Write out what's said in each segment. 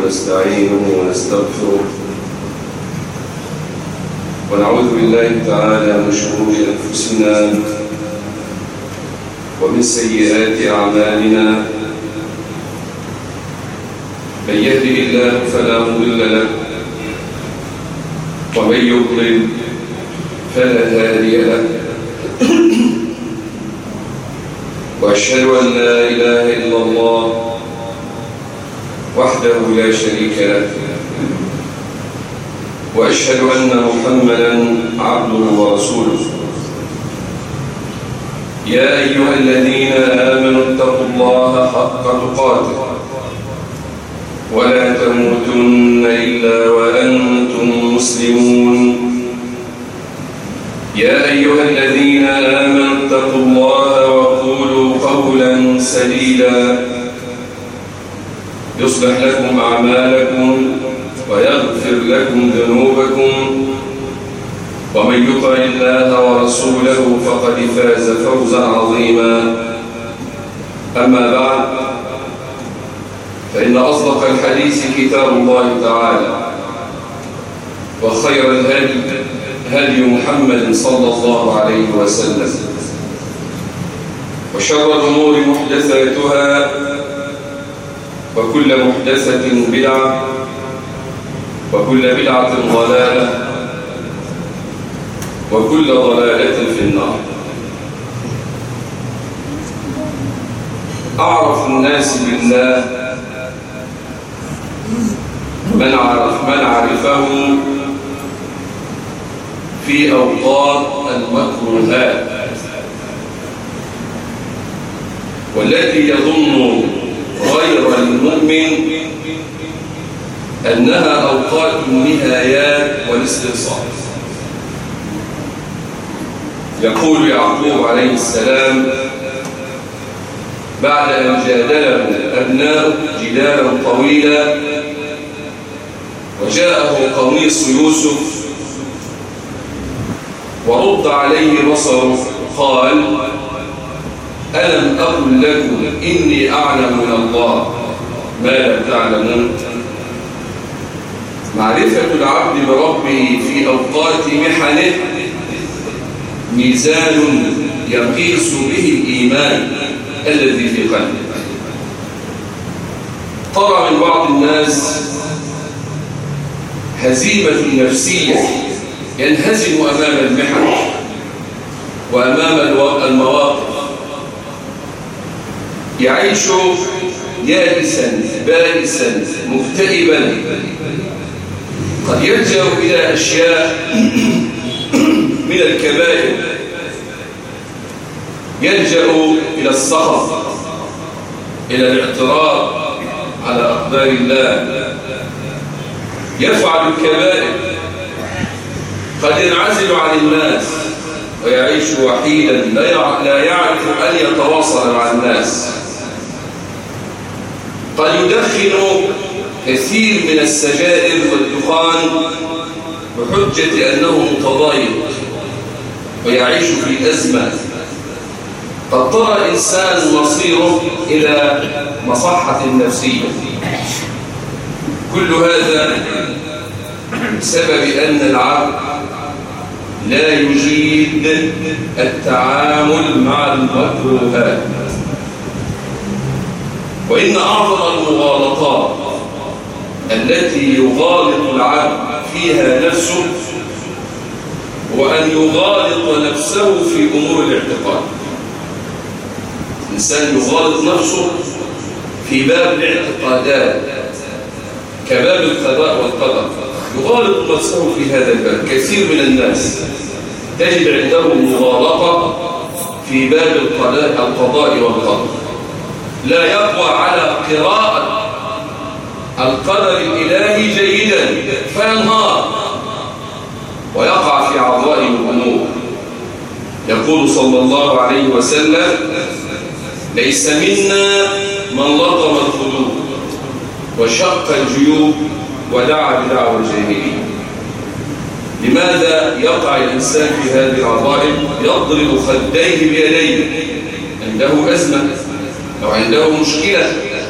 ونستعينه ونستغفره ونعوذ بالله تعالى من شرور أنفسنا ومن سيئات أعمالنا. من يهده الله فلا مضل له ومن يضلل فلا هادي له. وأشهد أن لا إله إلا الله وحده لا شريك له، وأشهد أن محمدًا عبده ورسوله. يا أيها الذين آمنوا اتقوا الله حق تقاته ولا تموتن إلا وأنتم مسلمون. يا أيها الذين آمنوا اتقوا الله وقولوا قولا سديدا يصلح لكم أعمالكم ويغفر لكم ذنوبكم، ومن يطع الله ورسوله فقد فاز فوزا عظيما. أما بعد، فإن أصدق الحديث كتاب الله تعالى، وخير الهدي هدي محمد صلى الله عليه وسلم، وشر الأمور محدثاتها، وكل محدثة بدعة، وكل بدعة ضلالة، وكل ضلالة في النار. أعرف الناس بالله من عرفه في أوقات المكروهات، والتي يظن غير المؤمن أنها أوقات النهايات والاستئصال. يقول يعقوب عليه السلام بعد أن جادله أبناؤه جدالا طويلا، وجاءه قميص يوسف ورد عليه بصره، قال: ألم أقل لكم إني أعلم من الله ما لا تعلمون. معرفة العبد بربه في أوقات محنه ميزان يقيس به الإيمان الذي في قلبه. ترى من بعض الناس هزيمة نفسية، ينهزم أمام المحن وأمام المواقف، يعيش يائسا بائسا مكتئبا، قد يلجأ إلى أشياء من الكبائر، يلجأ إلى السخط، إلى الاعتراض على أقدار الله، يفعل الكبائر، قد ينعزل عن الناس ويعيش وحيدا لا يعرف أن يتواصل مع الناس، قد يدخن كثير من السجائر والدخان بحجة أنه متضايق ويعيش في أزمة. قد ترى إنسان مصيره إلى مصحة نفسية. كل هذا بسبب أن العبد لا يجيد التعامل مع المكروهات. وإن أعظم المغالطات التي يغالط العبد فيها نفسه هو أن يغالط نفسه في أمور الاعتقاد. الإنسان يغالط نفسه في باب الاعتقادات كباب القضاء والقدر، يغالط نفسه في هذا الباب. كثير من الناس تجد عنده مغالطة في باب القضاء والقدر، لا يقوى على قراءة القدر الإلهي جيدا فينهار ويقع في عظائم الأمور. يقول صلى الله عليه وسلم: ليس منا من لطم الخدود وشق الجيوب ودعا بدعوى الجاهلية. لماذا يقع الإنسان في هذه العظائم؟ يضرب خديه بيديه، عنده أزمة أو عنده مشكلة،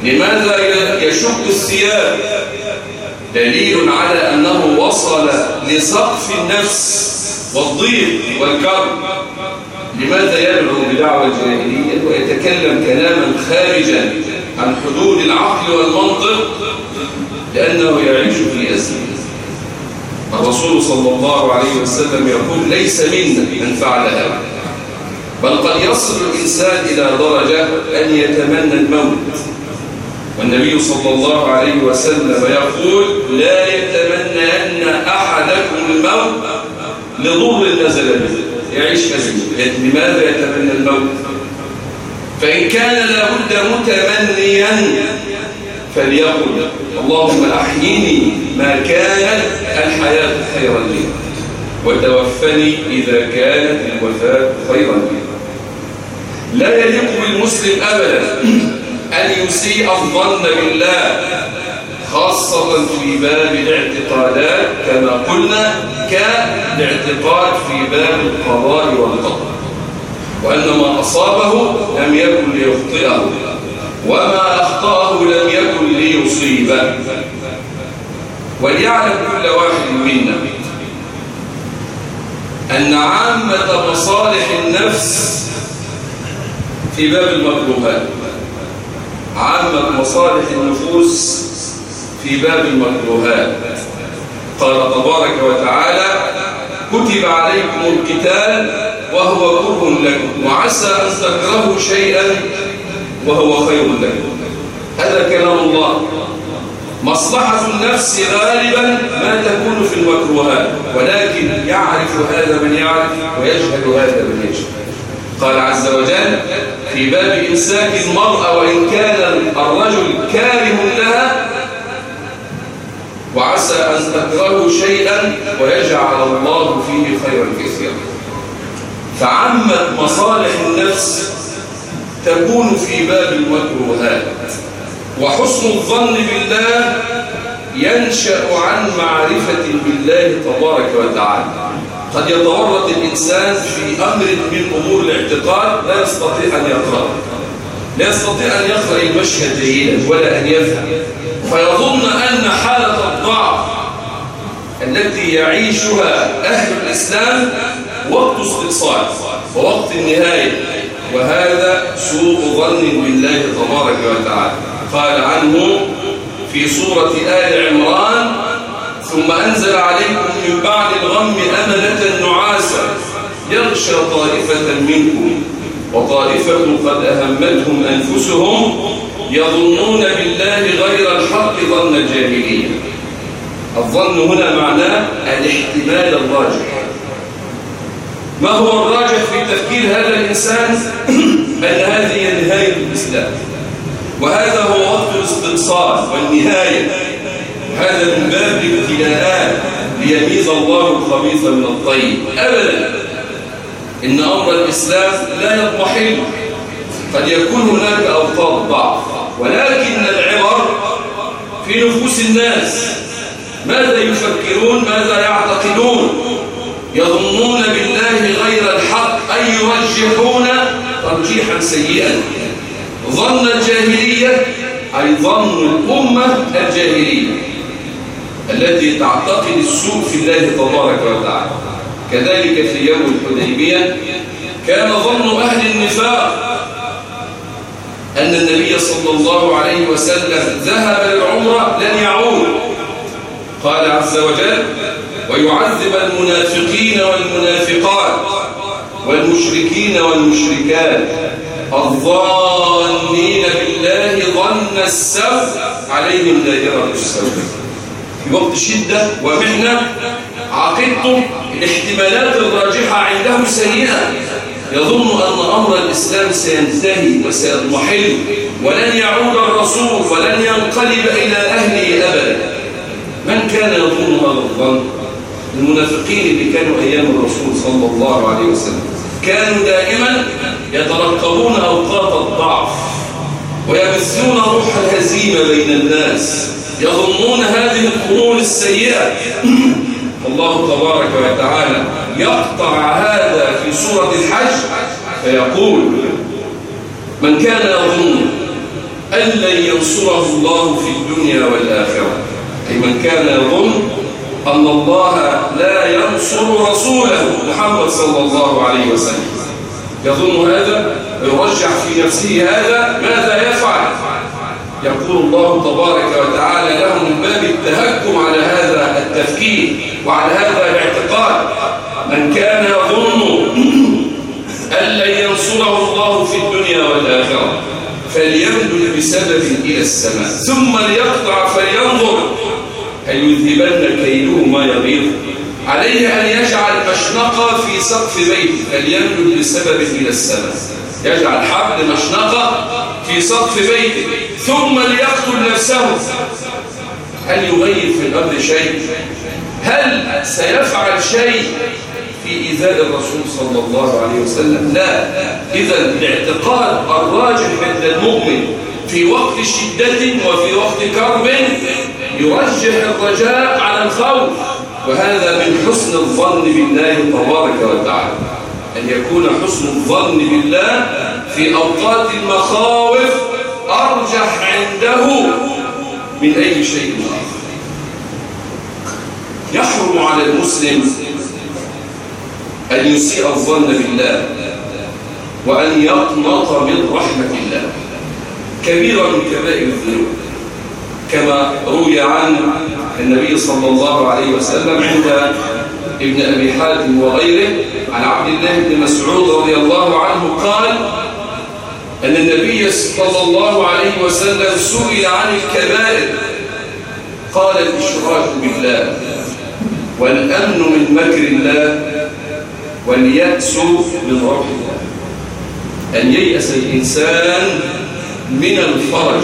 لماذا يشق الثياب؟ دليل على أنه وصل لسقف النفس والضيق والكرب. لماذا يدعو بدعوى الجاهلية ويتكلم كلاما خارجا عن حدود العقل والمنطق؟ لأنه يعيش في أزمة. الرسول صلى الله عليه وسلم يقول: ليس منا من فعل هذا، بل قد يصل الإنسان إلى درجة أن يتمنى الموت. والنبي صلى الله عليه وسلم يقول: لا يتمنى أن أحدكم الموت لضر نزل به. يعيش أزمة. لماذا يتمنى الموت؟ فإن كان لابد متمنيا فليقل: اللهم أحيني ما كانت الحياة خيرا لي، وتوفني إذا كانت الوفاة خيرا لي. لا يليق بالمسلم أبدا أن يسيء الظن بالله، خاصة في باب الاعتقادات كما قلنا، كالاعتقاد في باب القضاء والقدر، وأن ما أصابه لم يكن ليخطئه، وما أخطأه لم يكن ليصيبه. وليعلم كل واحد منا أن عامة مصالح النفس في باب المكروهات، عامة مصالح النفوس في باب المكروهات. قال تبارك وتعالى: كتب عليكم القتال وهو كره لكم وعسى أن تكرهوا شيئا وهو خير لكم. هذا كلام الله. مصلحة النفس غالبا ما تكون في المكروهات، ولكن يعرف هذا من يعرف ويجهل هذا من يجهل. قال عز وجل في باب إمساك المرأة وإن كان الرجل كاره لها: وعسى أن تكرهوا شيئا ويجعل الله فيه خيرا كثيرا. فعامة مصالح النفس تكون في باب المكروهات. وحسن الظن بالله ينشأ عن معرفة بالله تبارك وتعالى. قد يتورط الإنسان في أمر من أمور الاعتقاد لا يستطيع أن يقرأ، لا يستطيع أن يقرأ المشهد جيدا ولا أن يفهم، فيظن أن حالة الضعف التي يعيشها أهل الإسلام وقت استئصال ووقت النهاية، وهذا سوء ظن بالله تبارك وتعالى. قال عنه في سورة آل عمران: ثم أنزل عليكم من بعد الغم أمنة نعاسا يغشى طائفة منكم وطائفة قد أهمتهم أنفسهم يظنون بالله غير الحق ظن الجاهلية. الظن هنا معناه الاحتمال الراجح. ما هو الراجح في تفكير هذا الإنسان؟ أن هذه هي نهاية الإسلام، وهذا هو وقت الاستئصال والنهاية، وهذا من باب الابتلاءات ليميز الله الخبيث من الطيب. أبدا، إن أمر الإسلام لا يضمحل، قد يكون هناك أوقات ضعف، ولكن العبر في نفوس الناس. ماذا يفكرون؟ ماذا يعتقدون؟ يظنون بالله غير الحق، أي يرجحون ترجيحا سيئا. ظن الجاهلية أي ظن الأمة الجاهلية التي تعتقد السوء في الله تبارك وتعالى. كذلك في يوم الحديبية كان ظن أهل النفاق أن النبي صلى الله عليه وسلم ذهب للعمرة لن يعود. قال عز وجل: ويعذب المنافقين والمنافقات والمشركين والمشركات الظانين بالله ظن السوء عليهم دائرة السوء. في وقت شدة ومحنة عقيدته الاحتمالات الراجحة عنده سيئة، يظن أن أمر الإسلام سينتهي وسيضمحل ولن يعود الرسول ولن ينقلب إلى أهله أبدا. من كان يظن هذا الظن؟ المنافقين اللي كانوا أيام الرسول صلى الله عليه وسلم كانوا دائما يترقبون أوقات الضعف ويبثون روح الهزيمة بين الناس، يظنون هذه القرون السيئة. الله تبارك وتعالى يقطع هذا في سورة الحج فيقول: من كان يظن أن لن ينصره الله في الدنيا والآخرة، أي من كان يظن أن الله لا ينصر رسوله محمد صلى الله عليه وسلم، يظن هذا ويرجح في نفسه هذا، ماذا يفعل؟ يقول الله تبارك وتعالى له من باب التهكم على هذا التفكير وعلى هذا الاعتقاد: من كان يظن أن لن ينصره الله في الدنيا والآخرة فليمدد بسبب إلى السماء ثم ليقطع فلينظر هل يذهبن كيده ما يغيظ. عليه أن يجعل مشنقة في سقف بيته، فليمدد بسبب إلى السماء، يجعل حبل مشنقة في سقف بيته ثم ليقتل نفسه. هل يغير في الأرض شيء؟ هل سيفعل شيء في إيذاء الرسول صلى الله عليه وسلم؟ لا. إذا الاعتقاد الراجح عند المؤمن في وقت شدة وفي وقت كرب يرجح الرجاء على الخوف، وهذا من حسن الظن بالله تبارك وتعالى، أن يكون حسن الظن بالله في أوقات المخاوف أرجح عنده من أي شيء آخر. يحرم على المسلم أن يسيء الظن بالله وأن يقنط من رحمة الله، كبيرة من كبائر الذنوب، كما روي عن النبي صلى الله عليه وسلم عند ابن أبي حاتم وغيره عن عبد الله بن مسعود رضي الله عنه قال أن النبي صلى الله عليه وسلم سئل عن الكبائر قال: الإشراك بالله، والأمن من مكر الله، واليأس من روح الله. أن ييأس الإنسان من الفرج.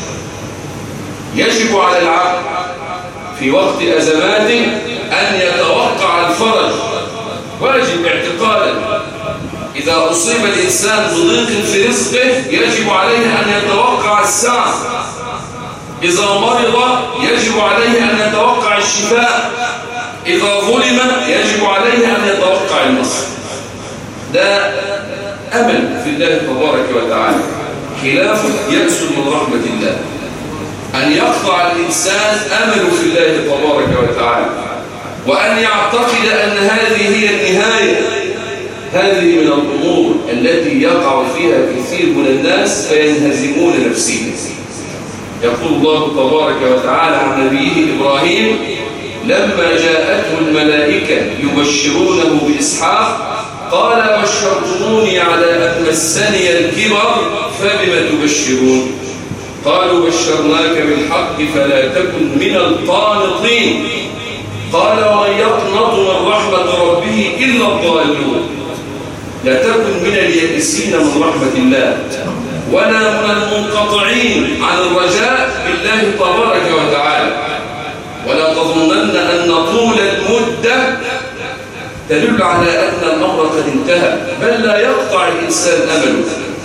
يجب على العبد في وقت أزماته أن يتوقع الفرج، واجب اعتقادا. إذا أصيب الإنسان بضيق في رزقه يجب عليه أن يتوقع السعة، إذا مرض يجب عليه أن يتوقع الشفاء، إذا ظلم يجب عليه أن يتوقع النصر. ده أمل في الله تبارك وتعالى، خلاف يأس من رحمة الله، أن يقطع الإنسان أمل في الله تبارك وتعالى، وأن يعتقد أن هذه هي النهاية. هذه من الأمور التي يقع فيها كثير من الناس فينهزمون نفسيا. يقول الله تبارك وتعالى عن نبيه إبراهيم: لما جاءته الملائكة يبشرونه بإسحاق قال: بشرتموني على أن مسني الكبر فبم تبشرون؟ قالوا: بشرناك بالحق فلا تكن من القانطين. قال: ومن يقنط من رحمة ربه إلا الضالون. لا تكن من اليائسين من رحمة الله ولا من المنقطعين عن الرجاء بالله تبارك وتعالى. ولا تظنن أن طول المدة تدل على أن الأمر قد انتهى، بل لا يقطع الإنسان أمله.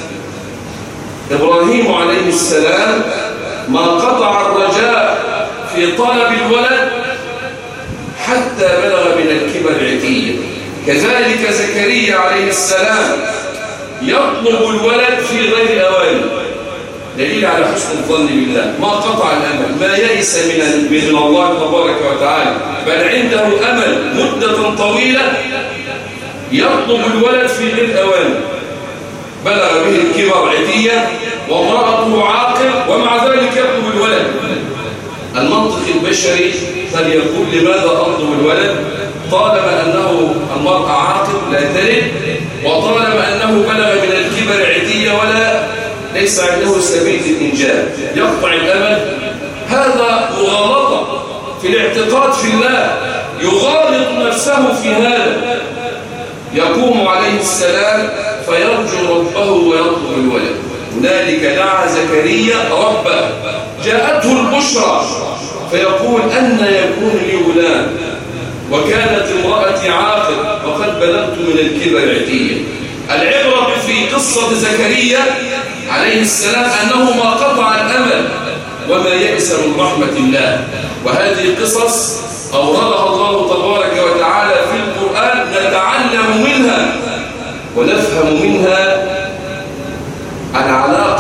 إبراهيم عليه السلام ما قطع الرجاء في طلب الولد حتى بلغ من الكبر عتيا. كذلك زكريا عليه السلام يطلب الولد في غير أوانه، دليل على حسن الظن بالله. ما قطع الأمل، ما يئس من الله تبارك وتعالى، بل عنده أمل مدة طويلة يطلب الولد في غير أوانه. بلغ به الكبر عتيا وامرأته عاقل ومع ذلك يطلب الولد. المنطق البشري قد يقول: لماذا أطلب الولد؟ طالما أنه المرأة عاقل لا تلد، وطالما أنه بلغ من الكبر عتيا ولا ليس عنده سبيل الإنجاب، يقطع الأمل. هذا مغالطة في الاعتقاد في الله، يغالط نفسه في هذا. يقوم عليه السلام فيرجو ربه ويطلب الولد. هنالك دعا زكريا ربه، جاءته البشرى فيقول: أن يكون لي غلام وكانت امرأتي عاقل وقد بلغت من الكبر عتيا. العبرة في قصة زكريا عليه السلام أنه ما قطع الأمل وما يئس من رحمة الله. وهذه قصص أوردها الله تبارك وتعالى في القرآن نتعلم منها ونفهم منها العلاقة فيما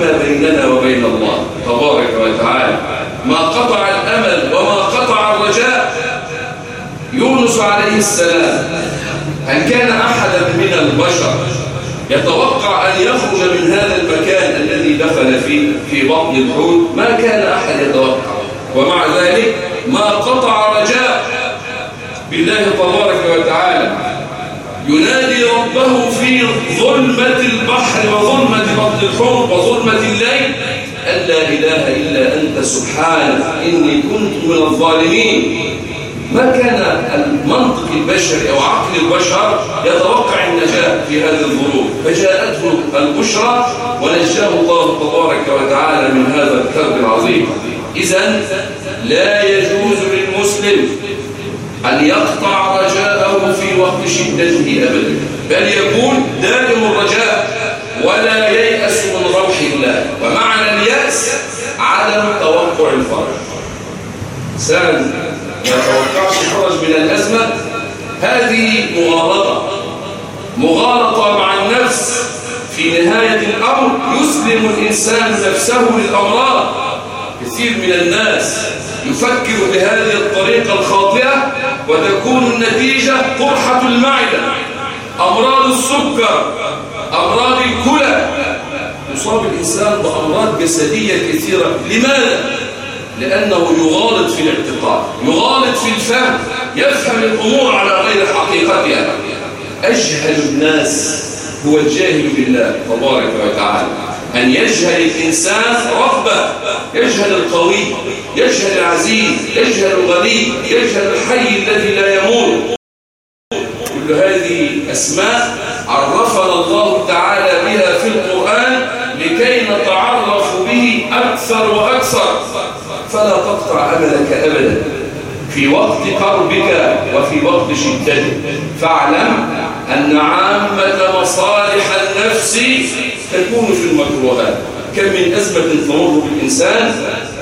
فيما بيننا وبين الله تبارك وتعالى. ما قطع الأمل وما قطع الرجاء. يونس عليه السلام هل كان أحدا من البشر يتوقع أن يخرج من هذا المكان الذي دخل فيه في بطن الحوت؟ ما كان أحد يتوقع، ومع ذلك ما قطع رجاء بالله تبارك وتعالى. ينادي ربه في ظلمة البحر وظلمة بطن الحوت وظلمة الليل أن لا إله إلا أنت سبحانك إني كنت من الظالمين. ما كان المنطق البشري أو عقل البشر يتوقع النجاة في هذه الظروف، فجاءته البشرى ونجاه الله تبارك وتعالى من هذا الكرب العظيم. إذن لا يجوز للمسلم أن يقطع رجاءه في وقت شدته أبدا، بل يكون دائم الرجاء ولا ييأس من روح الله. ومعنى اليأس عدم توقع الفرج. إنسان ما يتوقعش الفرج من الأزمة، هذه مغالطة مع النفس. في نهاية الأمر يسلم الإنسان نفسه للأمراض. كثير من الناس يفكر بهذه الطريقة الخاطئة وتكون النتيجة قرحة المعدة، أمراض السكر، أمراض الكلى. يصاب الإنسان بأمراض جسدية كثيرة. لماذا؟ لأنه يغالط في الاعتقاد، يغالط في الفهم، يفهم الأمور على غير حقيقتها. أجهل الناس هو الجاهل بالله تبارك وتعالى. أن يجهل الإنسان ربه، يجهل القوي، يجهل العزيز، يجهل الغني، يجهل الحي الذي لا يموت. كل هذه أسماء عرفنا الله تعالى بها في القرآن لكي نتعرف به أكثر وأكثر. فلا تقطع أملك أبدا في وقت كربك وفي وقت شدتك. فاعلم أن عامة مصالح النفس تكون في المكروهات. كم من أزمة تمر بالإنسان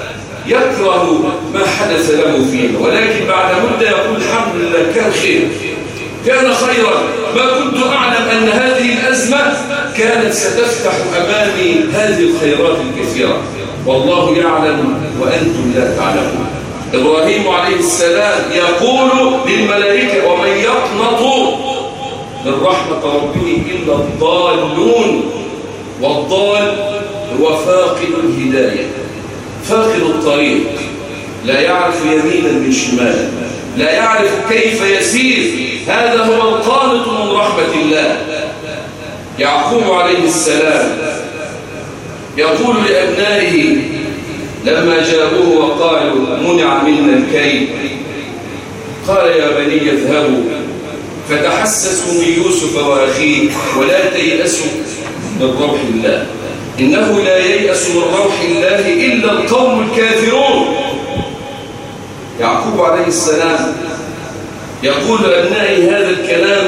يكره ما حدث له فيه، ولكن بعد مدة يقول الحمد لله كان خير، كان خيرا، ما كنت أعلم أن هذه الأزمة كانت ستفتح أمامي هذه الخيرات الكثيرة. والله يعلم وأنتم لا تعلمون. إبراهيم عليه السلام يقول للملائكة ومن يقنط من رحمة ربه إلا الضالون. والضال هو فاقد الهداية، فاقد الطريق، لا يعرف يمينا من شمالا، لا يعرف كيف يسير. هذا هو القانط من رحمة الله. يعقوب عليه السلام يقول لأبنائه لما جاءوه وقالوا منع منا الكيل، قال يا بني اذهبوا فتحسسوا من يوسف وأخيه ولا تيأسوا من روح الله إنه لا ييأس من روح الله إلا القوم الكافرون. يعقوب عليه السلام يقول لأبنائه هذا الكلام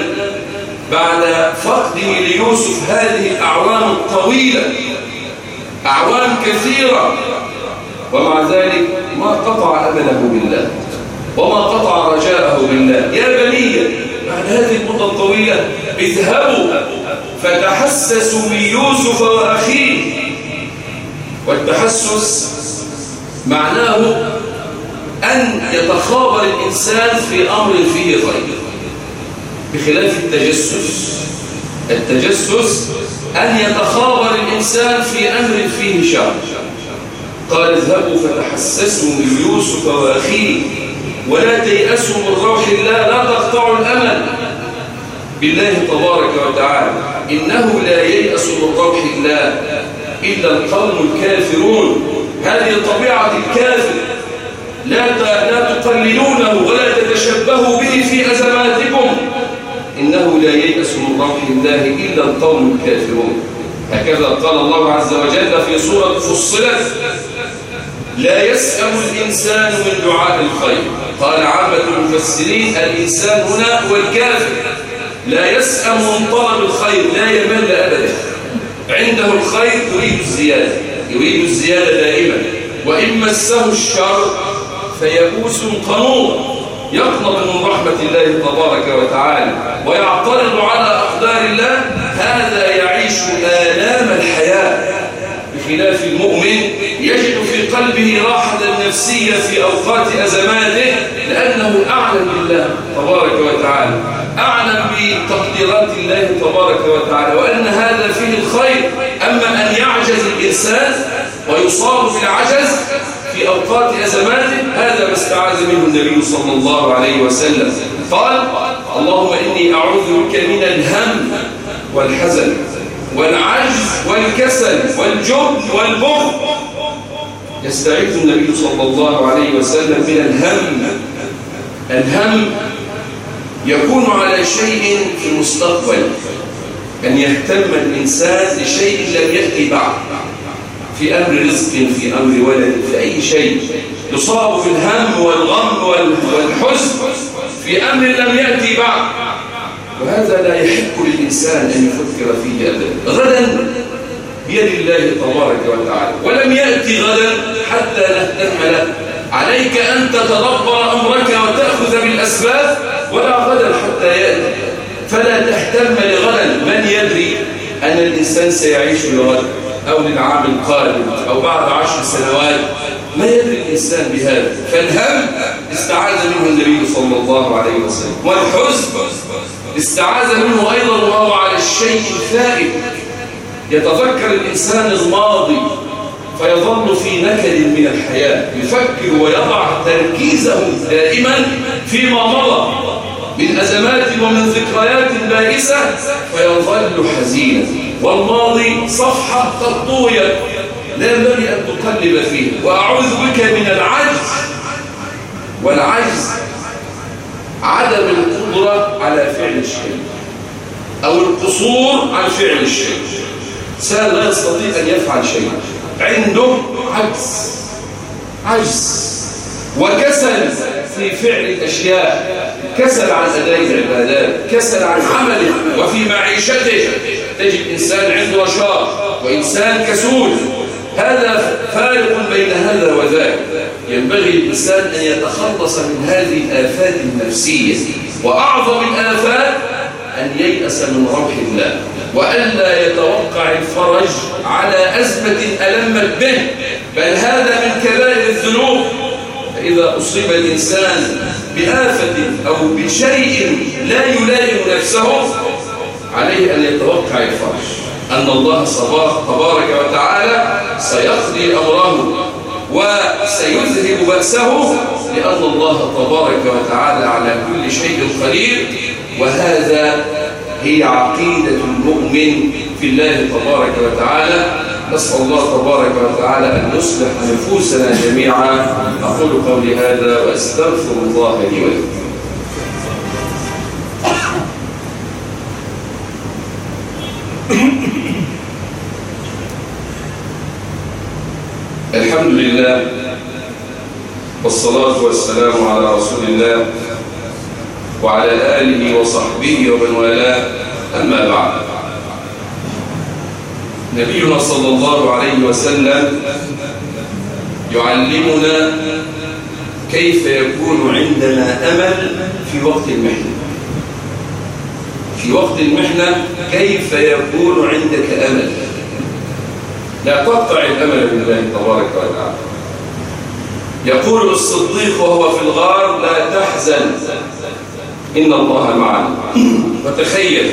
بعد فقده ليوسف هذه الأعوام الطويلة، أعوام كثيرة، ومع ذلك ما قطع أمله بالله وما قطع رجاءه بالله. يا بني بعد هذه المدة الطويلة اذهبوا فتحسسوا من يوسف وأخيه. والتحسس معناه أن يتخابر الإنسان في أمر فيه خير، بخلاف التجسس. التجسس أن يتخابر الإنسان في أمر فيه شر. قال اذهبوا فتحسسوا من يوسف وأخيه ولا تيأسوا من روح الله. لا تقطعوا الأمل بالله تبارك وتعالى إنه لا ييأس من روح الله إلا القوم الكافرون. هذه طبيعة الكافر، لا تقللونه ولا تتشبهوا به في أزماتكم. إنه لا ييأس من روح الله إلا القوم الكافرون. هكذا قال الله عز وجل في سورة فصلت لا يسأم الإنسان من دعاء الخير. قال عامة المفسرين الإنسان هنا هو الكافر. لا يسأم من طلب الخير، لا يمل أبدا، عنده الخير يريد الزيادة دائما. وإن مسه الشر فيئوس قنوط، يقنط من رحمة الله تبارك وتعالى ويعترض على أقدار الله. هذا يعيش آلام الحياة، بخلاف المؤمن يجد في قلبه راحة نفسية في أوقات أزماته، لأنه أعلم بالله تبارك وتعالى، أعلم بتقديرات الله تبارك وتعالى، وأن هذا فيه الخير. أما أن يعجز الإنسان ويصاب بالعجز في أوقات أزماته، هذا ما استعاذ منه النبي صلى الله عليه وسلم. قال: اللهم إني أعوذ بك من الهم والحزن والعجز والكسل والجبن والبخل. يستعيذ النبي صلى الله عليه وسلم من الهم. الهم يكون على شيء في المستقبل، أن يهتم الإنسان لشيء لم يأتي بعد، في أمر رزق، في أمر ولد، في أي شيء يصاب بالهم والغم والحزن في أمر لم يأتي بعد، وهذا لا يحق للإنسان أن يفكر فيه أبدا. غدا بيد الله تبارك وتعالى، ولم يأتي غدا حتى نهتم له. عليك أن تتدبر أمرك وتأخذ بالأسباب، ولا غدا حتى يأتي، فلا تهتم لغدا. من يدري أن الإنسان سيعيش لغدا أو للعام القادم أو بعد 10 سنوات؟ ما يدري الإنسان بهذا. فالهم استعاذ منه النبي صلى الله عليه وسلم، والحزن استعاذ منه أيضا وهو على الشيء الفائت. يتذكر الإنسان الماضي فيظل في نكد من الحياة، يفكر ويضع تركيزه دائما فيما مضى من أزمات ومن ذكريات بائسة، فيظل حزينا. والماضي صفحة قد طويت لا ينبغي أن تقلب فيه. وأعوذ بك من العجز. والعجز عدم القدرة على فعل الشيء أو القصور عن فعل الشيء. إنسان لا يستطيع أن يفعل شيء، عنده عجز وكسل في فعل الأشياء، كسل عن أداء العبادات، كسل عن عمله وفي معيشته. تجد إنسان عنده نشاط وإنسان كسول. هذا فارق بين هذا وذاك. ينبغي الإنسان أن يتخلص من هذه الآفات النفسية، وأعظم الآفات أن ييأس من روح الله، وألا يتوقع الفرج على أزمة ألمت به، بل هذا من كبائر الذنوب. فإذا أصيب الإنسان بآفة أو بشيء لا يلائم نفسه، عليه أن يتوقع الفرج، أن الله تبارك وتعالى سيقضي أمره وسيذهب بأسه، لأن الله تبارك وتعالى على كل شيء قدير. وهذا هي عقيدة المؤمن في الله تبارك وتعالى. نسأل الله تبارك وتعالى أن يصلح نفوسنا جميعا. أقول قولي هذا وأستغفر الله لي ولكم. الحمد لله والصلاة والسلام على رسول الله وعلى آله وصحبه ومن والاه. أما بعد، نبينا صلى الله عليه وسلم يعلمنا كيف يكون عندنا أمل في وقت المحنة. في وقت المحنة كيف يكون عندك أمل؟ لا تقطع الأمل بالله تبارك وتعالى. يقول الصديق وهو في الغار: لا تحزن إن الله معنا. وتخيل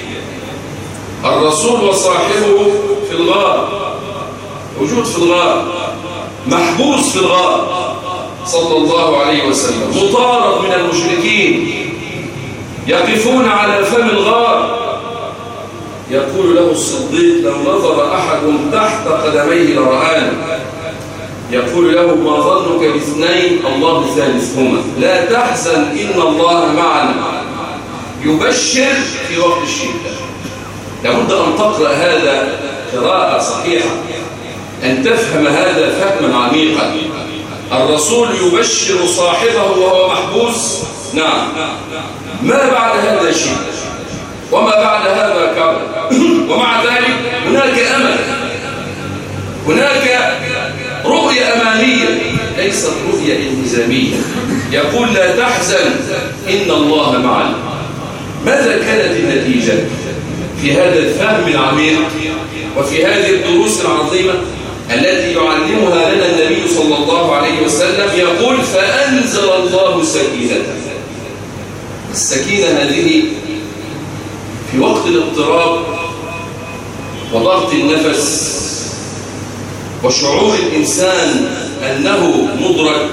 الرسول وصاحبه في الغار، وجود في الغار، محبوس في الغار صلى الله عليه وسلم، مطارد من المشركين يقفون على فم الغار. يقول له الصديق: لو نظر أحد تحت قدميه لرآنا. يقول له: ما ظنك باثنين الله ثالثهما، لا تحزن إن الله معنا. يبشر في وقت الشدة. لابد أن تقرأ هذا قراءة صحيحة، أن تفهم هذا فهما عميقا. الرسول يبشر صاحبه وهو محبوس. نعم، ما بعد هذا شيء وما بعد هذا كرب. ومع ذلك هناك أمل، هناك رؤية أمامية ليست رؤية التزامية. يقول: لا تحزن إن الله معنا. ماذا كانت النتيجة في هذا الفهم العميق وفي هذه الدروس العظيمة؟ التي يعلمها لنا النبي صلى الله عليه وسلم يقول فأنزل الله سكينته. السكينة هذه في وقت الاضطراب وضغط النفس وشعور الإنسان أنه مدرك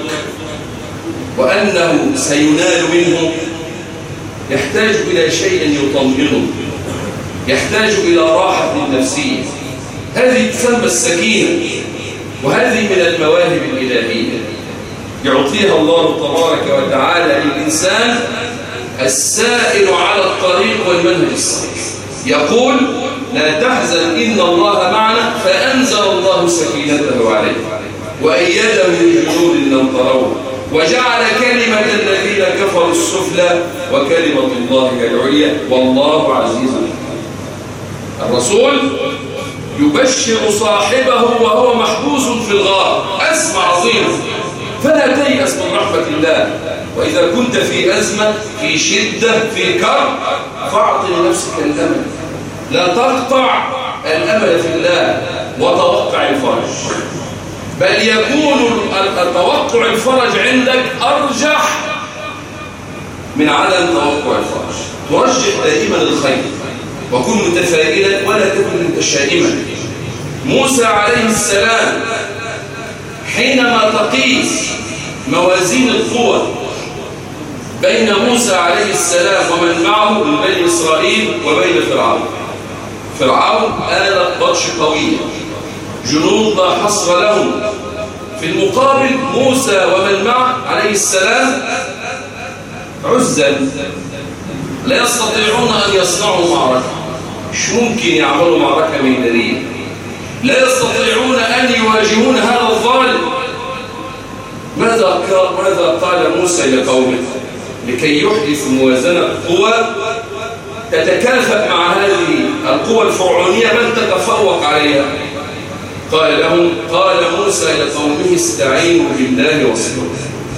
وأنه سينال منه، يحتاج إلى شيء يطمئنه، يحتاج إلى راحة نفسية. هذه تسمى السكينة، وهذه من المواهب الإلهية يعطيها الله تبارك وتعالى للإنسان السائر على الطريق والمنهج الصحيح. يقول لا تحزن إن الله معنا فأنزل الله سكينته عليه وأيده بجنود لم تروها وجعل كلمة الذين كفروا السفلى وكلمة الله العليا والله عزيز حكيم. الرسول يبشر صاحبه وهو محبوس في الغار، أزمة عظيمة، فلا تيأس من رحمة الله. وإذا كنت في أزمة، في شدة، في كرب، فاعط لنفسك الأمل، لا تقطع الأمل في الله وتوقع الفرج، بل يكون توقع الفرج عندك أرجح من عدم توقع الفرج. ترجح دائما الخير وكن متفائلا ولا تكن متشائما. موسى عليه السلام حينما تقيس موازين القوى بين موسى عليه السلام ومن معه من بني إسرائيل وبين فرعون آلة بطش قوية، جنود لا حصر لهم. في المقابل موسى ومن معه عليه السلام عزل، لا يستطيعون أن يصنعوا معركة، مش ممكن يعملوا معركة ميدانية، لا يستطيعون أن يواجهون هذا الظالم. ماذا قال موسى لقومه لكي يحدث موازنة قوى تتكافئ مع هذه القوى الفرعونية من تتفوق عليها؟ قال موسى لقومه استعينوا بالله واصبروا.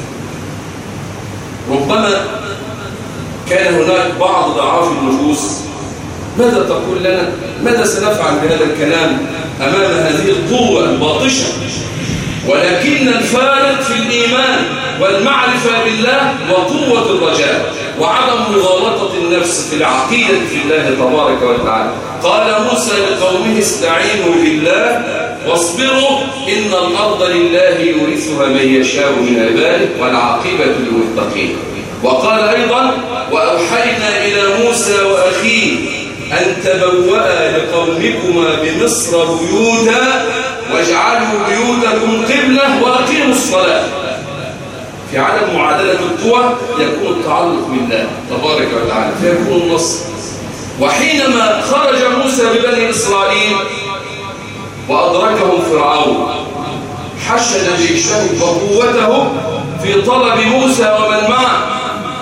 ربما كان هناك بعض ضعاف النفوس، ماذا تقول لنا؟ ماذا سنفعل بهذا الكلام أمام هذه القوة الباطشة؟ ولكن الفارق في الإيمان والمعرفة بالله وقوة الرجاء وعدم مغالطة النفس في العقيدة في الله تبارك وتعالى. قال موسى لقومه استعينوا بالله واصبروا إن الأرض لله يورثها من يشاء من عباده والعاقبة للمتقين. وقال أيضا وأوحينا إلى موسى وأخيه أن تبوأ لقومكما بمصر بيوتا واجعلوا بيوتكم قبلة وأقيموا الصلاة. في عالم معادلة القوى يكون التعلق بالله تبارك وتعالى فيكون النصر. وحينما خرج موسى ببني إسرائيل وأدركهم فرعون حشد جيشه وقوته في طلب موسى ومن معه.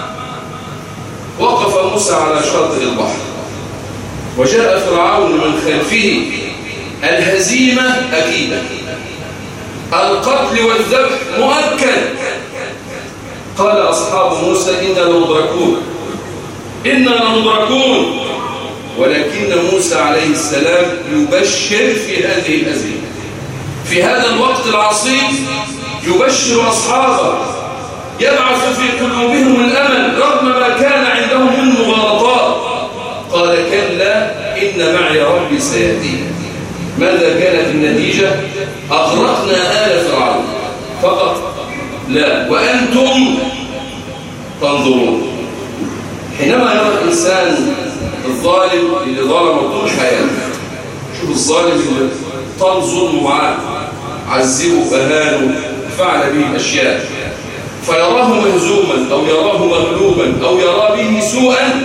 وقف موسى على شاطئ البحر وجاء فرعون من خلفه، الهزيمة أكيدة، القتل والذبح مؤكد. قال أصحاب موسى إنا لمدركون، ولكن موسى عليه السلام يبشر في هذه الهزيمة، في هذا الوقت العصيب يبشر أصحابه، يبعث في قلوبهم الأمل رغم ما كان عندهم من مغالطات. قال كلا إن معي ربي سيهدين. ماذا كانت النتيجة؟ أغرقنا آل فرعون فقط لا وأنتم تنظرون. حينما يرى الإنسان الظالم اللي ظلم طول حياته، شوف الظالم اللي طال ظلمه معاه، عذبه أهانه فعل به أشياء، فيراه مهزوما أو يراه مغلوبا أو يرى به سوءا،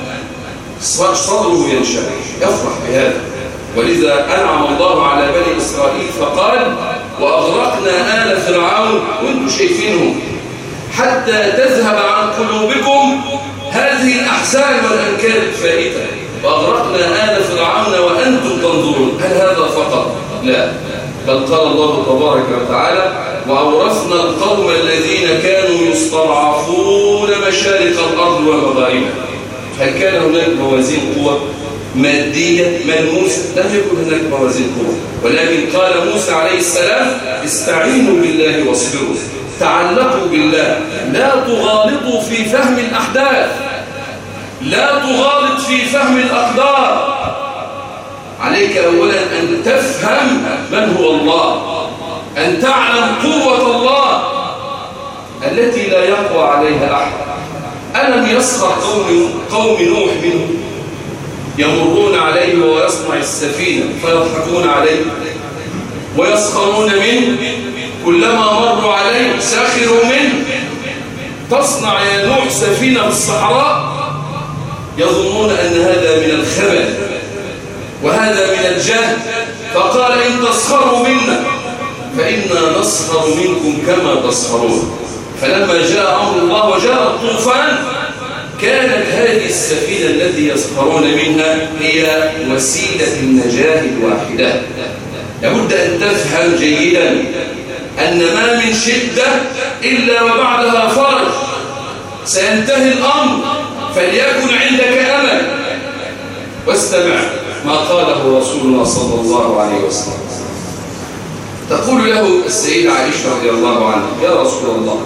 صدره ينشرح يفرح بهذا. ولذا أنعم الله على بني إسرائيل فقال وأغرقنا آل فرعون وانتم شايفينهم حتى تذهب عن قلوبكم هذه الأحزان والأنكار الفائتة. وأغرقنا آل فرعون وأنتم تنظرون. هل هذا فقط؟ لا، بل قال الله تبارك وتعالى وأورثنا القوم الذين كانوا يستضعفون مشارق الأرض ومغاربها. هل كان هناك موازين قوة؟ مادية ملموسة، لم يكن هناك موازين قوة، ولكن قال موسى عليه السلام استعينوا بالله واصبروا، تعلقوا بالله، لا تغالطوا في فهم الأحداث، لا تغالط في فهم الأقدار. عليك أولا أن تفهم من هو الله، أن تعلم قوة الله التي لا يقوى عليها أحد. ألم يسخر قوم نوح منه يمرون عليه ويصنع السفينة فيضحكون عليه ويسخرون منه، كلما مروا عليه سخروا منه. تصنع يا نوح سفينة في الصحراء، يظنون أن هذا من الخبل وهذا من الجهل، فقال إن تسخروا منا فإنا نسخر منكم كما تسخرون. فلما جاء أمر الله وجاء الطوفان كانت هذه السفينة التي يسخرون منها هي وسيلة النجاة الواحدة. لابد أن تفهم جيدا أن ما من شدة إلا وبعدها فرج، سينتهي الأمر، فليكن عندك أمل. واستمع ما قاله رسول الله صلى الله عليه وسلم. تقول له السيدة عائشة رضي الله عنها يا رسول الله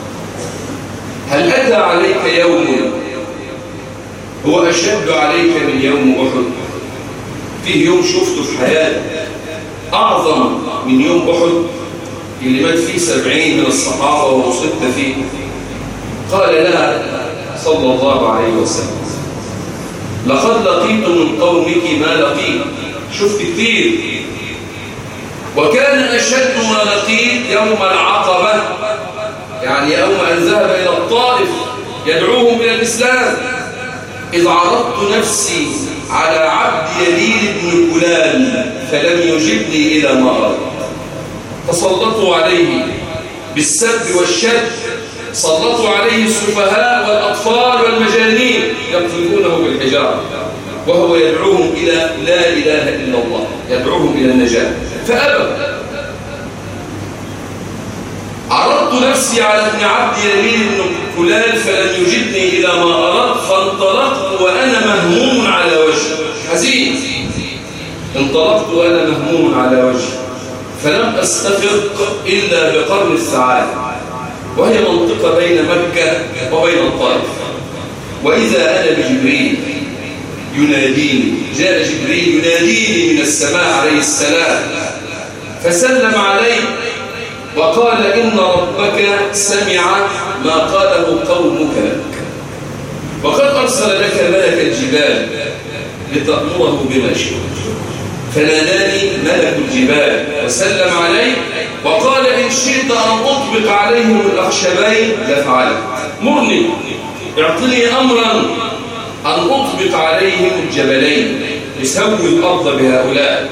هل أتى عليك يوم هو أشد عليك من يوم أحد؟ فيه يوم شفته في حياتك أعظم من يوم أحد اللي مات فيه 70 من الصحابة ومصبت فيه؟ قال لها صلى الله عليه وسلم لقد لقيت من قومك ما لقيت، شفت كتير، وكان أشد ما لقيت يوم العقبة، يعني يوم أن ذهب إلى الطائف يدعوهم إلى الإسلام، إذ عرضت نفسي على عبد يليل بن كلال فلم يجبني إلى ما أردت، فسلطوا عليه بالسب والشد، سلطوا عليه السفهاء والأطفال والمجانين يقذفونه بالحجارة، وهو يدعوهم إلى لا إله إلا الله، يدعوهم إلى النجاة، فأبوا. عرضت نفسي على ابن عبد يليل بن كلال فلم يجبني إلى ما أردت، فانطلقت وأنا مهموم على وجهي، حزين، انطلقت وأنا مهموم على وجهي، فلم أستفق إلا بقرن الثعالب، وهي منطقة بين مكة وبين الطائف. وإذا أنا بجبريل يناديني، جاء جبريل يناديني من السماء عليه السلام، فسلم علي وقال إن ربك سمع ما قاله قومك لك، وقد أرسل لك ملك الجبال لتأمره بما شئت. فناداني ملك الجبال وسلم علي وقال إن شئت أن أطبق عليهم الأخشبين لفعلت، مرني، اعطني أمرا أن أطبق عليهم الجبلين يسوي الأرض بهؤلاء.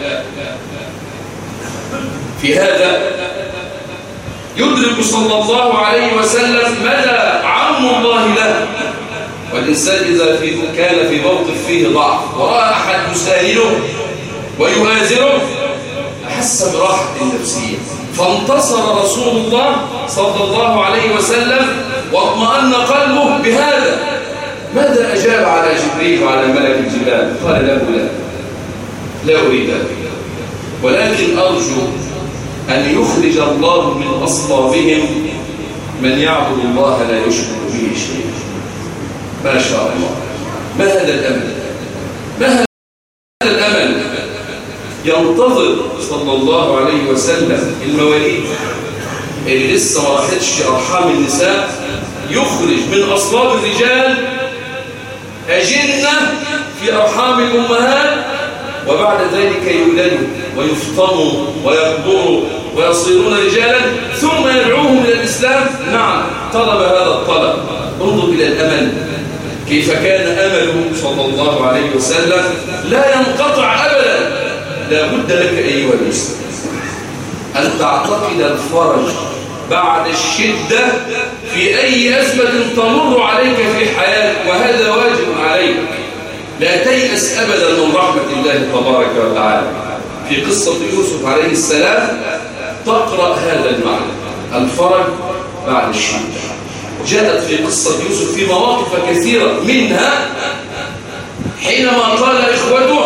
في هذا يدرك صلى الله عليه وسلم مدى عم الله له. والإنسان إذا كان في موقف فيه ضعف ورأى أحد يساهله ويهازره أحس براحة نفسية، فانتصر رسول الله صلى الله عليه وسلم واطمأن قلبه بهذا. ماذا أجاب على جبريل وعلى ملك الجبال؟ قال له لا أريد ذلك، ولكن أرجو أن يخرج الله من أصلابهم من يعبد الله لا يشرك به شيئا. ما شاء الله، ما هذا الأمل، ما هذا الأمل. ينتظر صلى الله عليه وسلم المواليد اللي لسه ما راحتش أرحام النساء، يخرج من أصلاب الرجال أجنة في أرحام الأمهات، وبعد ذلك يولدوا ويفطموا ويكبروا ويصيرون رجالا، ثم يدعوهم إلى الإسلام. نعم، طلب هذا الطلب. انظر إلى الأمل، كيف كان أمله صلى الله عليه وسلم لا ينقطع أبدا. لا بد لك أيها المسلم أن تعتقد الفرج بعد الشدة في أي أزمة تمر عليك في حياتك، وهذا واجب عليك. لا تيأس أبدا من رحمة الله تبارك وتعالى. في قصة يوسف عليه السلام تقرأ هذا المعنى، الفرج بعد الشدة. جاءت في قصة يوسف في مواقف كثيرة، منها حينما قال إخوته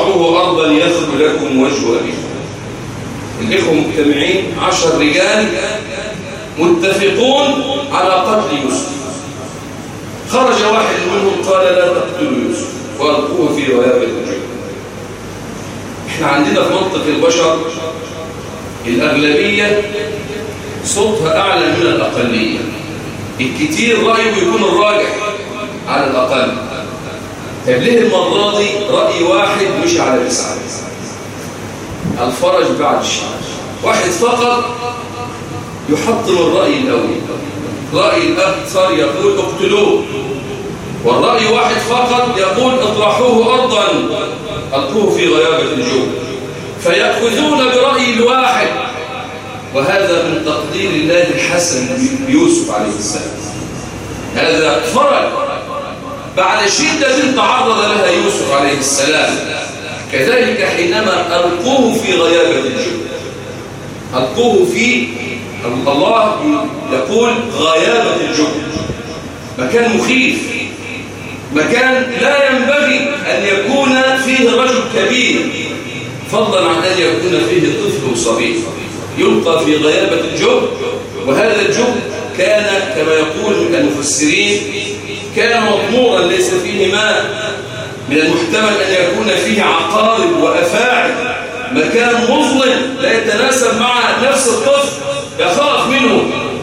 اطرحوه أرضا يخل لكم وجه أبيكم. الإخوة مجتمعين 10 رجال متفقون على قتل يوسف. خرج واحد منهم قال لا تقتلوا يوسف وألقوه في غيابة الجب. احنا عندنا في منطق البشر الأغلبية صوتها أعلى من الأقلية. الكتير رأيه يكون الراجح على الأقل. طب ليه المرة دي رأي واحد مش على 9؟ الفرج بعد الشيء. واحد فقط يحطم الرأي الأول. رأي الأكثر يقول اقتلوه، والرأي واحد فقط يقول اطرحوه أرضا ألقوه في غيابة الجب. فيأخذون برأي الواحد، وهذا من تقدير الله الحسن بيوسف عليه السلام. هذا فرج بعد شدة تعرض لها يوسف عليه السلام. كذلك حينما ألقوه في غيابة الجب، ألقوه في الله يقول غيابة الجب، مكان مخيف، مكان لا ينبغي أن يكون فيه رجل كبير، فضلا عن أن يكون فيه طفل صغير. يلقى في غيابة الجب، وهذا الجب كان كما يقول المفسرين كان مضمورا ليس فيه ماء، من المحتمل أن يكون فيه عقارب وأفاعي، مكان مظلم لا يتناسب مع نفس الطفل، يخاف منه.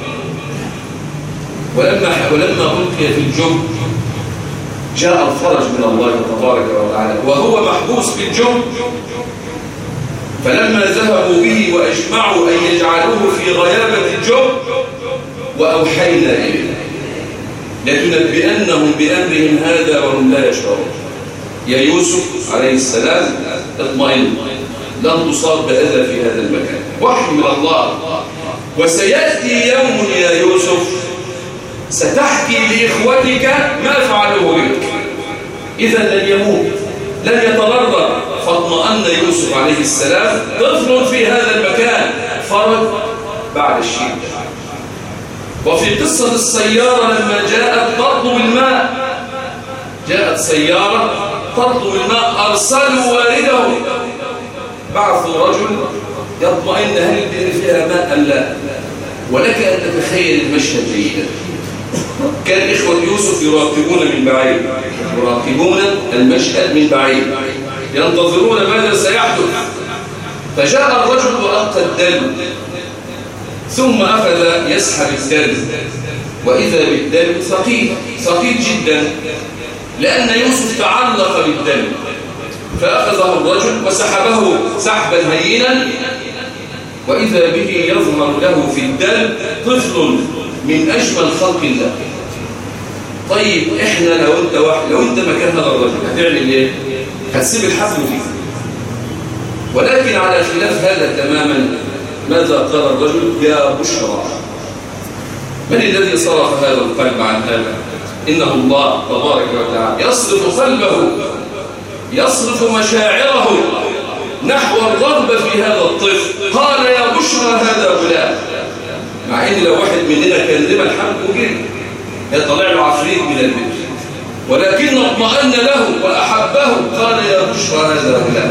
ولما ألقي في الجب جاء الفرج من الله تبارك وتعالى وهو محبوس في الجب. فلما ذهبوا به وأجمعوا أن يجعلوه في غيابة الجب وأوحينا إليه لتنبئنهم بأمرهم هذا وهم لا يشعرون. يا يوسف عليه السلام اطمئن، لن تصاب بأذى في هذا المكان، وحي من الله. وسيأتي يوم يا يوسف ستحكي لإخوتك ما فعلوه بك، إذا لن يموت، لن يتضرر. فاطمأن يوسف عليه السلام طفل في هذا المكان، فرج بعد الشيء. وفي قصة السيارة لما جاءت تطلب الماء، جاءت سيارة تطلب الماء، أرسلوا والده، بعثوا رجل يطمئن هل البئر فيها ماء أم لا. ولك أن تتخيل المشهد جيدا. كان إخوة يوسف يراقبون من بعيد، يراقبون المشهد من بعيد، ينتظرون ماذا سيحدث. فجاء الرجل وألقى الدلو، ثم أخذ يسحب الدلو، وإذا بالدلو ثقيل جدا، لأن يوسف تعلق بالدلو. فأخذه الرجل وسحبه سحبا هينا، وإذا به يظهر له في الدلو طفل من أجمل خلق الله. طيب إحنا لو أنت مكان هذا الرجل هتعمل إيه؟ هتسيب الحفل فيه. ولكن على خلاف هذا تماما ماذا قال الرجل؟ يا بشرى. من الذي صرف هذا القلب عن هذا؟ إنه الله تبارك وتعالى يصرف قلبه، يصرف مشاعره نحو الرغبة في هذا الطفل. قال يا بشرى هذا غلام، مع إن لو واحد مننا كان لما الحمد وجري يطلع له عفريت من البيت، ولكن اطمأن له وأحبه. قال يا بشرى هذا غلام.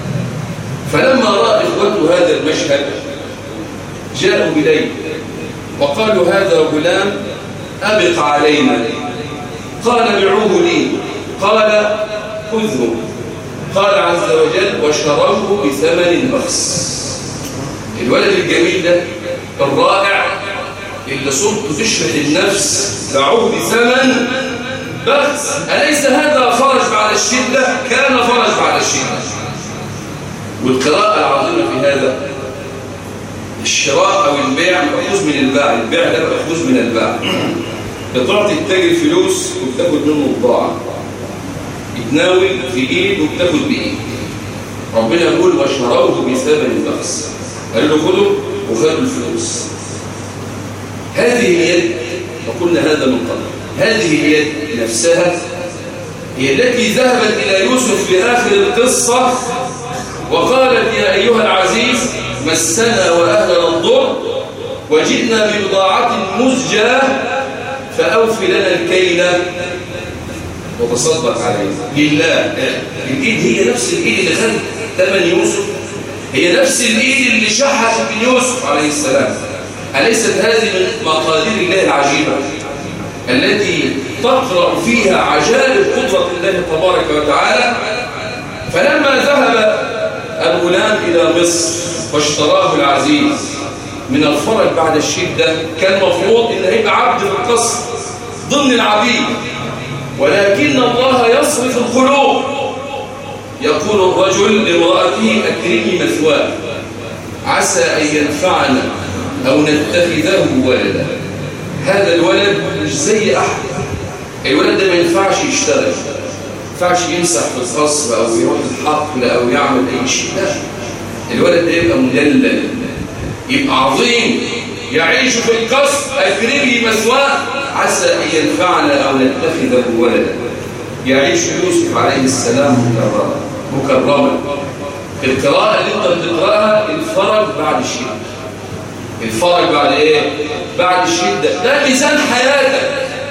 فلما رأى إخوته هذا المشهد جاءوا إليه وقالوا هذا غلام أبق علينا. قال بيعوه لي. قال خذه. قال عز وجل وشروه بثمن بخس. الولد الجميل ده الرائع اللي صورته تشرح النفس باعوه بثمن بخس. أليس هذا فرج بعد الشدة؟ كان فرج بعد الشدة. والقراءة العظيمة في هذا الشراء أو البيع مأخوذ من الباع. البيع ده مأخوذ من الباع. بتعطي التاجر فلوس وبتاخد منه بضاعة، يتناول في إيد وبتاخد بإيد. ربنا يقول وشروه بثمن بخس. قال له خذوا وخذوا الفلوس. هذه اليد، وقلنا هذا من قبل، هذه اليد نفسها هي التي ذهبت إلى يوسف في آخر القصة وقالت يا أيها العزيز مسنا وأهلنا الضر وجئنا ببضاعة مزجاة فأوف لنا الكيل وتصدق عليه لله. الإيد هي نفس الإيد اللي خدت ثمن يوسف، هي نفس الإيد اللي شحت بن يوسف عليه السلام. أليست هذه من مقادير الله العجيبة التي تقرأ فيها عجائب قدرة الله تبارك وتعالى؟ فلما ذهب الغلام إلى مصر واشتراه العزيز من الفرج بعد الشدة، كان مفروض إنه هيبقى عبد في القصر ضمن العبيد، ولكن الله يصرف القلوب. يقول الرجل لامرأته أكرمي مثواه عسى أن ينفعنا أو نتخذه ولدا. هذا الولد مش زي أحد، الولد ده ما ينفعش يشتغل، ما ينفعش يمسح في القصر أو يروح الحقل أو يعمل أي شيء. لا، الولد ده يبقى مدلل، يبقى عظيم، يعيش في القصر. أكرمي مثواه عسى أن ينفعنا أو نتخذه ولدا. يعيش يوسف عليه السلام مكرما. القراءة اللي انت بتقراها الفرج بعد الشدة. الفرج بعد ايه؟ بعد الشدة. ده ميزان حياتك.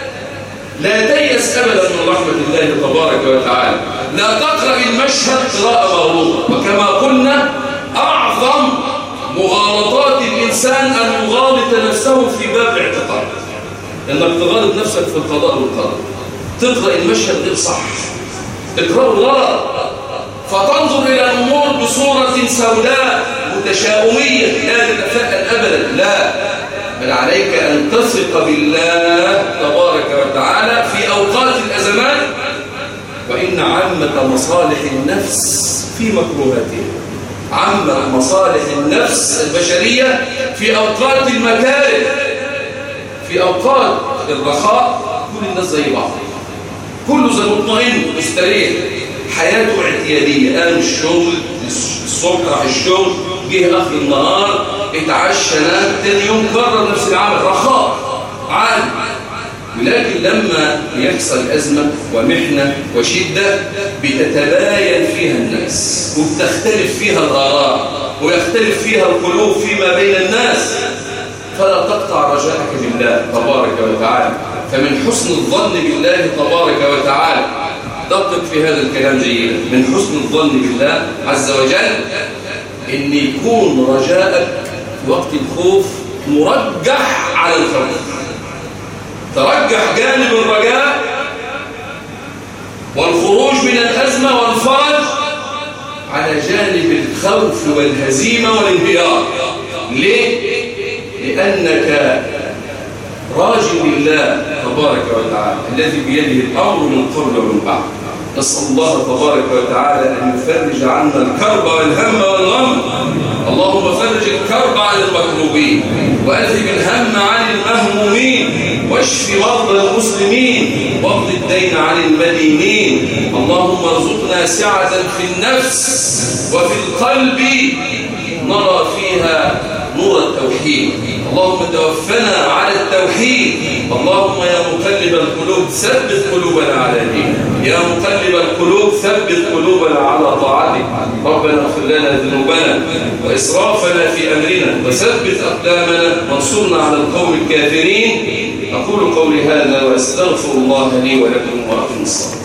لا تيأس أبدا من رحمة الله تبارك وتعالى. لا تقرأ المشهد قراءة مغلوطة. وكما قلنا أعظم مغالطات الإنسان أن يغالط نفسه في باب الاعتقاد، إنك تغالط نفسك في القضاء والقدر. تقرأ المشهد غير صح، تقرأه غلط، فتنظر إلى الأمور بصورة سوداء متشاؤمية لا تتفائل أبدا. لا، بل عليك أن تثق بالله تبارك وتعالى في أوقات الأزمات، وإن عامة مصالح النفس في مكروهاتها. عامة مصالح النفس البشرية في أوقات المكاره. في أوقات الرخاء كل الناس زي بعض، كله زي مطمئن مستريح، حياته اعتيادية. قام الشغل الصبح، راح الشغل، جه آخر النهار، اتعشى، نام، تاني يوم كرر نفس العمل، رخاء عادي. ولكن لما يحصل أزمة ومحنة وشدة بتتباين فيها الناس، وبتختلف فيها الآراء، ويختلف فيها القلوب فيما بين الناس، فلا تقطع رجاءك بالله تبارك وتعالى. فمن حسن الظن بالله تبارك وتعالى، دقق في هذا الكلام جيدا، من حسن الظن بالله عز وجل إن يكون رجاءك في وقت الخوف مرجح على الخوف. ترجح جانب الرجاء والخروج من الأزمة والفرج على جانب الخوف والهزيمة والانهيار. ليه؟ لأنك راجل لله تبارك وتعالى الذي بيده الأمر من قبل ومن بعد. نسأل الله تبارك وتعالى أن يفرج عنا الكرب والهم والغم. اللهم فرج الكرب عن المكروبين، وأذهب الهم عن المهمومين، واشف مرضى المسلمين، واقض الدين عن المدينين. اللهم ارزقنا سعة في النفس وفي القلب نرى فيها نور التوحيد. اللهم توفنا على التوحيد. اللهم يا مقلب القلوب ثبت قلوبنا على دينك، يا مقلب القلوب ثبت قلوبنا على طاعتك. ربنا اغفر لنا ذنوبنا وإسرافنا في أمرنا، وثبت أقدامنا وانصرنا على القوم الكافرين. أقول قولي هذا وأستغفر الله لي ولكم وأقم الصلاة.